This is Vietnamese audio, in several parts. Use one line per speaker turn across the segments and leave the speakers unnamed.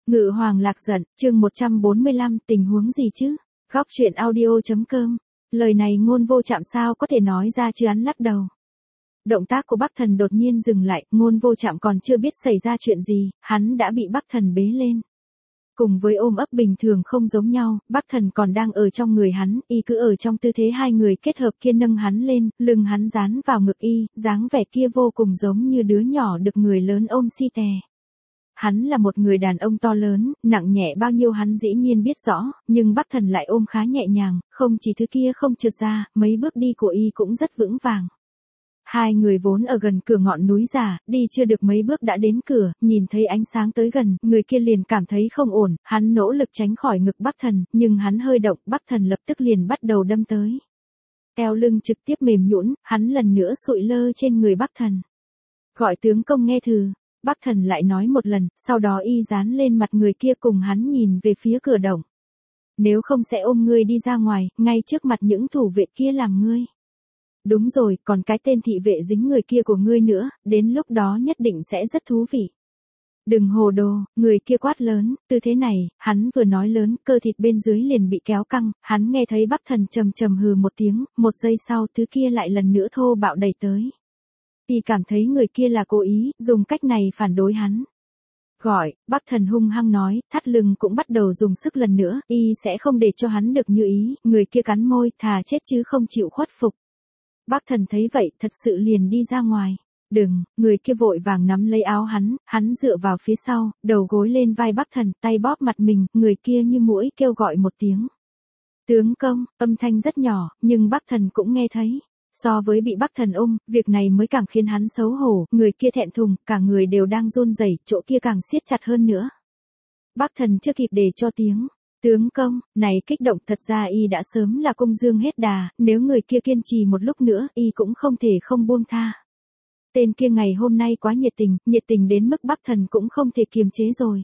Ngự hoàng lạc giận, chương 145, tình huống gì chứ? Góc truyện audio.com. Lời này Ngôn Vô Trạm sao có thể nói ra chứ, hắn lắc đầu. Động tác của Bắc Thần đột nhiên dừng lại, Ngôn Vô Trạm còn chưa biết xảy ra chuyện gì, hắn đã bị Bắc Thần bế lên. Cùng với ôm ấp bình thường không giống nhau, Bắc Thần còn đang ở trong người hắn, y cứ ở trong tư thế hai người kết hợp kia nâng hắn lên, lưng hắn dán vào ngực y, dáng vẻ kia vô cùng giống như đứa nhỏ được người lớn ôm si tè. Hắn là một người đàn ông to lớn, nặng nhẹ bao nhiêu hắn dĩ nhiên biết rõ, nhưng Bắc Thần lại ôm khá nhẹ nhàng, không chỉ thứ kia không trượt ra, mấy bước đi của y cũng rất vững vàng. Hai người vốn ở gần cửa ngọn núi già, đi chưa được mấy bước đã đến cửa, nhìn thấy ánh sáng tới gần, người kia liền cảm thấy không ổn, hắn nỗ lực tránh khỏi ngực Bắc Thần, nhưng hắn hơi động, Bắc Thần lập tức liền bắt đầu đâm tới. Eo lưng trực tiếp mềm nhũn, hắn lần nữa sụi lơ trên người Bắc Thần. Gọi tướng công nghe thừ. Bắc Thần lại nói một lần, sau đó y dán lên mặt người kia cùng hắn nhìn về phía cửa động. Nếu không sẽ ôm ngươi đi ra ngoài, ngay trước mặt những thủ vệ kia làm ngươi. Đúng rồi, còn cái tên thị vệ dính người kia của ngươi nữa, đến lúc đó nhất định sẽ rất thú vị. Đừng hồ đồ, người kia quát lớn, tư thế này, hắn vừa nói lớn, cơ thịt bên dưới liền bị kéo căng, hắn nghe thấy Bắc Thần trầm trầm hừ một tiếng, một giây sau thứ kia lại lần nữa thô bạo đẩy tới. Y cảm thấy người kia là cố ý, dùng cách này phản đối hắn. Gọi, Bắc Thần hung hăng nói, thắt lưng cũng bắt đầu dùng sức lần nữa, y sẽ không để cho hắn được như ý, người kia cắn môi, thà chết chứ không chịu khuất phục. Bắc Thần thấy vậy, thật sự liền đi ra ngoài. Đừng, người kia vội vàng nắm lấy áo hắn dựa vào phía sau, đầu gối lên vai Bắc Thần, tay bóp mặt mình, người kia như muỗi kêu gọi một tiếng. Tướng công, âm thanh rất nhỏ, nhưng Bắc Thần cũng nghe thấy. So với bị Bắc Thần ôm, việc này mới càng khiến hắn xấu hổ, người kia thẹn thùng, cả người đều đang run rẩy, chỗ kia càng siết chặt hơn nữa. Bắc Thần chưa kịp để cho tiếng, tướng công, này kích động, thật ra y đã sớm là công dương hết đà, nếu người kia kiên trì một lúc nữa, y cũng không thể không buông tha. Tên kia ngày hôm nay quá nhiệt tình đến mức Bắc Thần cũng không thể kiềm chế rồi.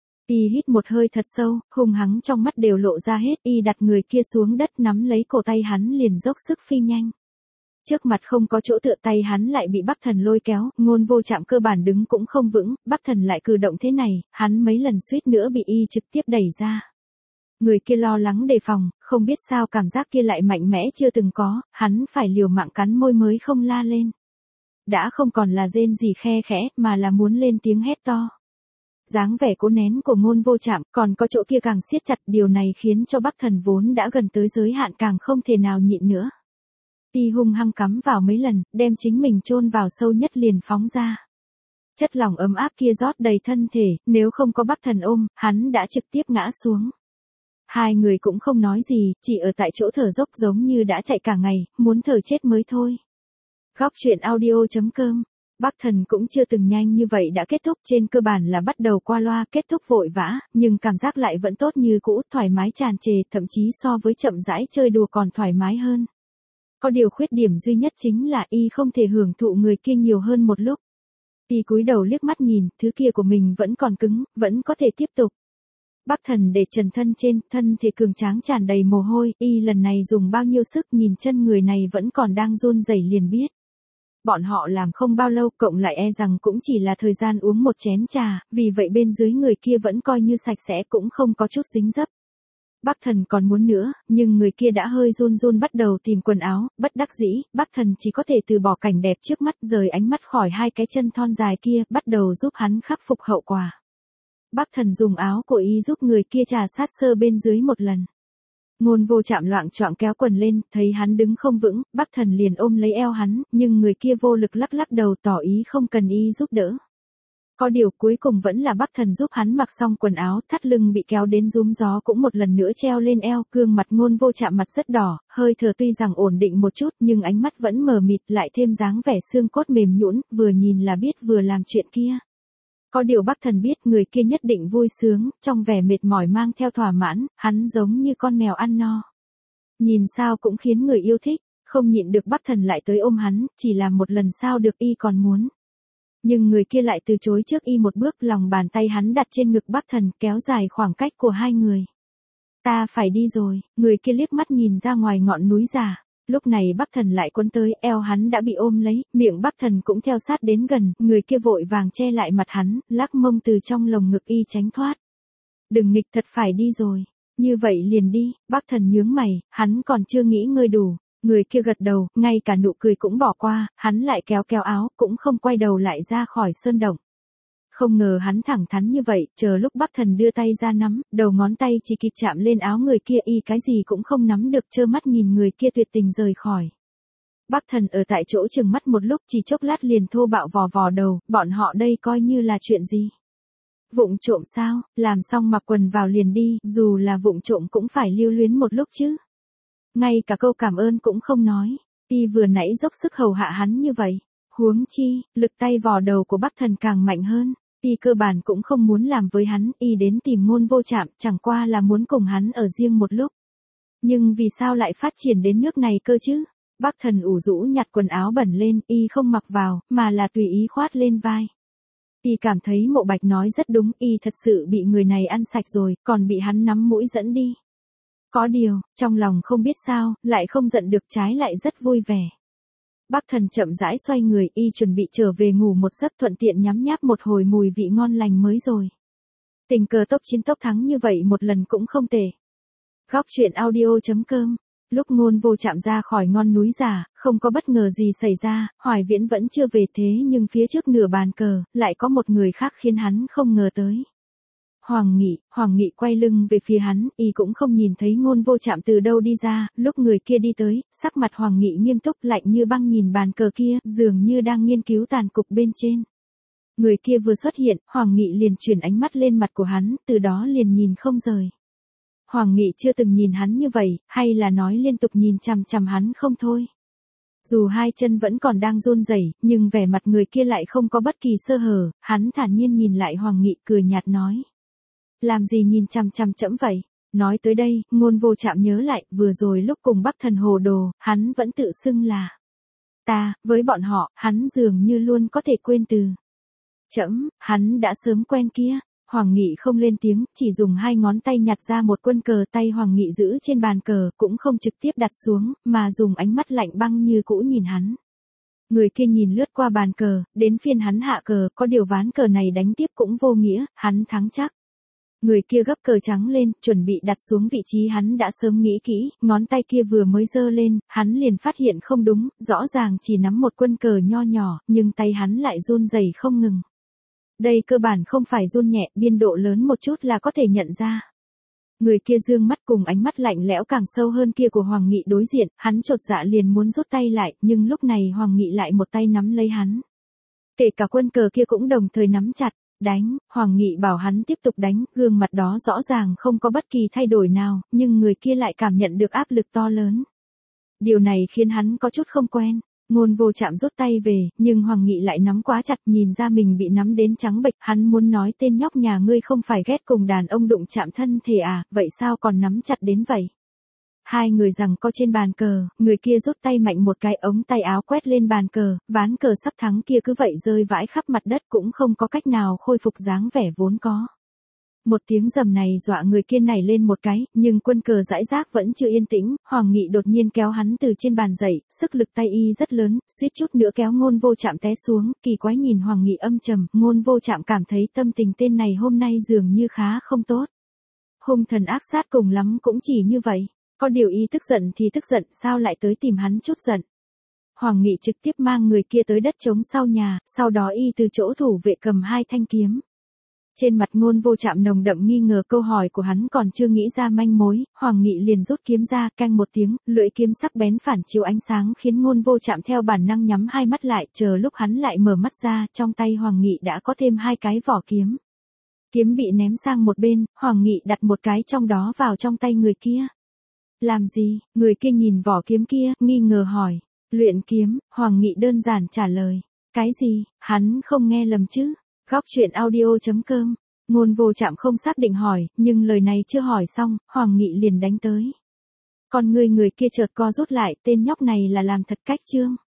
Y hít một hơi thật sâu, hung hăng trong mắt đều lộ ra hết, y đặt người kia xuống đất nắm lấy cổ tay hắn liền dốc sức phi nhanh. Trước mặt không có chỗ tựa, tay hắn lại bị Bắc Thần lôi kéo, Ngôn Vô Trạm cơ bản đứng cũng không vững, Bắc Thần lại cử động thế này, hắn mấy lần suýt nữa bị y trực tiếp đẩy ra. Người kia lo lắng đề phòng, không biết sao cảm giác kia lại mạnh mẽ chưa từng có, hắn phải liều mạng cắn môi mới không la lên. Đã không còn là rên gì khe khẽ, mà là muốn lên tiếng hét to. Dáng vẻ cố nén của Ngôn Vô Trạm, còn có chỗ kia càng siết chặt, điều này khiến cho Bắc Thần vốn đã gần tới giới hạn càng không thể nào nhịn nữa. Y hung hăng cắm vào mấy lần, đem chính mình chôn vào sâu nhất liền phóng ra. Chất lỏng ấm áp kia rót đầy thân thể, nếu không có Bắc Thần ôm, hắn đã trực tiếp ngã xuống. Hai người cũng không nói gì, chỉ ở tại chỗ thở dốc giống như đã chạy cả ngày, muốn thở chết mới thôi. Góc truyện audio.com. Bắc Thần cũng chưa từng nhanh như vậy đã kết thúc, trên cơ bản là bắt đầu qua loa, kết thúc vội vã, nhưng cảm giác lại vẫn tốt như cũ, thoải mái tràn trề, thậm chí so với chậm rãi chơi đùa còn thoải mái hơn. Có điều khuyết điểm duy nhất chính là y không thể hưởng thụ người kia nhiều hơn một lúc. Y cúi đầu liếc mắt nhìn, thứ kia của mình vẫn còn cứng, vẫn có thể tiếp tục. Bắc Thần để trần thân trên, thân thể cường tráng tràn đầy mồ hôi, y lần này dùng bao nhiêu sức, nhìn chân người này vẫn còn đang run rẩy liền biết. Bọn họ làm không bao lâu, cộng lại e rằng cũng chỉ là thời gian uống một chén trà, vì vậy bên dưới người kia vẫn coi như sạch sẽ, cũng không có chút dính dấp. Bắc Thần còn muốn nữa, nhưng người kia đã hơi run bắt đầu tìm quần áo, bất đắc dĩ, Bắc Thần chỉ có thể từ bỏ cảnh đẹp trước mắt, rời ánh mắt khỏi hai cái chân thon dài kia, bắt đầu giúp hắn khắc phục hậu quả. Bắc Thần dùng áo của y giúp người kia trà sát sơ bên dưới một lần. Ngôn Vô Trạm loạng choạng kéo quần lên, thấy hắn đứng không vững, Bắc Thần liền ôm lấy eo hắn, nhưng người kia vô lực lắc lắc đầu tỏ ý không cần y giúp đỡ. Có điều cuối cùng vẫn là Bắc Thần giúp hắn mặc xong quần áo, thắt lưng bị kéo đến rúm gió cũng một lần nữa treo lên eo, gương mặt Ngôn Vô Trạm mặt rất đỏ, hơi thở tuy rằng ổn định một chút nhưng ánh mắt vẫn mờ mịt, lại thêm dáng vẻ xương cốt mềm nhũn, vừa nhìn là biết vừa làm chuyện kia. Có điều Bắc Thần biết người kia nhất định vui sướng, trong vẻ mệt mỏi mang theo thỏa mãn, hắn giống như con mèo ăn no. Nhìn sao cũng khiến người yêu thích, không nhịn được Bắc Thần lại tới ôm hắn, chỉ làm một lần sao được, y còn muốn. Nhưng người kia lại từ chối trước y một bước, lòng bàn tay hắn đặt trên ngực Bắc Thần, kéo dài khoảng cách của hai người. Ta phải đi rồi, người kia liếc mắt nhìn ra ngoài ngọn núi già. Lúc này Bắc Thần lại quấn tới, eo hắn đã bị ôm lấy, miệng Bắc Thần cũng theo sát đến gần, người kia vội vàng che lại mặt hắn, lắc mông từ trong lồng ngực y tránh thoát. Đừng nghịch, thật phải đi rồi. Như vậy liền đi. Bắc Thần nhướng mày, hắn còn chưa nghĩ ngơi đủ. Người kia gật đầu, ngay cả nụ cười cũng bỏ qua, hắn lại kéo kéo áo, cũng không quay đầu lại ra khỏi sơn động. Không ngờ hắn thẳng thắn như vậy, chờ lúc Bắc Thần đưa tay ra nắm, đầu ngón tay chỉ kịp chạm lên áo người kia, y cái gì cũng không nắm được, trơ mắt nhìn người kia tuyệt tình rời khỏi. Bắc Thần ở tại chỗ chừng mắt một lúc, chỉ chốc lát liền thô bạo vò vò đầu, bọn họ đây coi như là chuyện gì? Vụng trộm sao, làm xong mặc quần vào liền đi, dù là vụng trộm cũng phải lưu luyến một lúc chứ. Ngay cả câu cảm ơn cũng không nói, y vừa nãy dốc sức hầu hạ hắn như vậy. Huống chi, lực tay vò đầu của Bắc Thần càng mạnh hơn, y cơ bản cũng không muốn làm với hắn, y đến tìm Ngôn Vô Trạm, chẳng qua là muốn cùng hắn ở riêng một lúc. Nhưng vì sao lại phát triển đến nước này cơ chứ? Bắc Thần ủ rũ nhặt quần áo bẩn lên, y không mặc vào, mà là tùy ý khoát lên vai. Y cảm thấy Mộ Bạch nói rất đúng, y thật sự bị người này ăn sạch rồi, còn bị hắn nắm mũi dẫn đi. Có điều, trong lòng không biết sao, lại không giận được, trái lại rất vui vẻ. Bắc Thần chậm rãi xoay người, y chuẩn bị trở về ngủ một giấc, thuận tiện nhắm nháp một hồi mùi vị ngon lành mới rồi. Tình cờ tốc chiến tốc thắng như vậy một lần cũng không tệ. Góc truyện audio.com. Lúc Ngôn Vô Trạm ra khỏi ngọn núi giả, không có bất ngờ gì xảy ra, Hoài Viễn vẫn chưa về, thế nhưng phía trước nửa bàn cờ, lại có một người khác khiến hắn không ngờ tới. Hoàng Nghị quay lưng về phía hắn, y cũng không nhìn thấy Ngôn Vô Trạm từ đâu đi ra, lúc người kia đi tới, sắc mặt Hoàng Nghị nghiêm túc lạnh như băng nhìn bàn cờ kia, dường như đang nghiên cứu tàn cục bên trên. Người kia vừa xuất hiện, Hoàng Nghị liền chuyển ánh mắt lên mặt của hắn, từ đó liền nhìn không rời. Hoàng Nghị chưa từng nhìn hắn như vậy, hay là nói liên tục nhìn chằm chằm hắn không thôi. Dù hai chân vẫn còn đang run rẩy, nhưng vẻ mặt người kia lại không có bất kỳ sơ hở, hắn thản nhiên nhìn lại Hoàng Nghị, cười nhạt nói. Làm gì nhìn chằm chằm trẫm vậy? Nói tới đây, Ngôn Vô Trạm nhớ lại, vừa rồi lúc cùng Bắc Thần hồ đồ, hắn vẫn tự xưng là ta, với bọn họ, hắn dường như luôn có thể quên từ. Trẫm, hắn đã sớm quen kia. Hoàng Nghị không lên tiếng, chỉ dùng hai ngón tay nhặt ra một quân cờ, tay Hoàng Nghị giữ trên bàn cờ, cũng không trực tiếp đặt xuống, mà dùng ánh mắt lạnh băng như cũ nhìn hắn. Người kia nhìn lướt qua bàn cờ, đến phiên hắn hạ cờ, có điều ván cờ này đánh tiếp cũng vô nghĩa, hắn thắng chắc. Người kia gấp cờ trắng lên, chuẩn bị đặt xuống vị trí hắn đã sớm nghĩ kỹ, ngón tay kia vừa mới giơ lên, hắn liền phát hiện không đúng, rõ ràng chỉ nắm một quân cờ nho nhỏ, nhưng tay hắn lại run rẩy không ngừng. Đây cơ bản không phải run nhẹ, biên độ lớn một chút là có thể nhận ra. Người kia dương mắt cùng ánh mắt lạnh lẽo càng sâu hơn kia của Hoàng Nghị đối diện, hắn chột dạ liền muốn rút tay lại, nhưng lúc này Hoàng Nghị lại một tay nắm lấy hắn. Kể cả quân cờ kia cũng đồng thời nắm chặt. Đánh, Hoàng Nghị bảo hắn tiếp tục đánh, gương mặt đó rõ ràng không có bất kỳ thay đổi nào, nhưng người kia lại cảm nhận được áp lực to lớn. Điều này khiến hắn có chút không quen. Ngôn Vô Trạm rút tay về, nhưng Hoàng Nghị lại nắm quá chặt, nhìn ra mình bị nắm đến trắng bệch, hắn muốn nói tên nhóc nhà ngươi không phải ghét cùng đàn ông đụng chạm thân thể à, vậy sao còn nắm chặt đến vậy? Hai người giằng co trên bàn cờ, người kia rút tay mạnh một cái, ống tay áo quét lên bàn cờ, ván cờ sắp thắng kia cứ vậy rơi vãi khắp mặt đất, cũng không có cách nào khôi phục dáng vẻ vốn có. Một tiếng rầm này dọa người kia nảy lên một cái, nhưng quân cờ rải rác vẫn chưa yên tĩnh, Hoàng Nghị đột nhiên kéo hắn từ trên bàn dậy, sức lực tay y rất lớn, suýt chút nữa kéo Ngôn Vô Trạm té xuống, kỳ quái nhìn Hoàng Nghị âm trầm, Ngôn Vô Trạm cảm thấy tâm tình tên này hôm nay dường như khá không tốt. Hung thần ác sát cùng lắm cũng chỉ như vậy. Có điều y tức giận thì tức giận, sao lại tới tìm hắn chút giận. Hoàng Nghị trực tiếp mang người kia tới đất trống sau nhà, sau đó y từ chỗ thủ vệ cầm hai thanh kiếm. Trên mặt Ngôn Vô Trạm nồng đậm nghi ngờ, câu hỏi của hắn còn chưa nghĩ ra manh mối, Hoàng Nghị liền rút kiếm ra, canh một tiếng, lưỡi kiếm sắc bén phản chiếu ánh sáng khiến Ngôn Vô Trạm theo bản năng nhắm hai mắt lại, chờ lúc hắn lại mở mắt ra, trong tay Hoàng Nghị đã có thêm hai cái vỏ kiếm. Kiếm bị ném sang một bên, Hoàng Nghị đặt một cái trong đó vào trong tay người kia. Làm gì? Người kia nhìn vỏ kiếm kia, nghi ngờ hỏi. Luyện kiếm, Hoàng Nghị đơn giản trả lời. Cái gì? Hắn không nghe lầm chứ? Góc truyện audio.com. Ngôn Vô Trạm không xác định hỏi, nhưng lời này chưa hỏi xong, Hoàng Nghị liền đánh tới. Còn người kia chợt co rút lại, tên nhóc này là làm thật cách trương.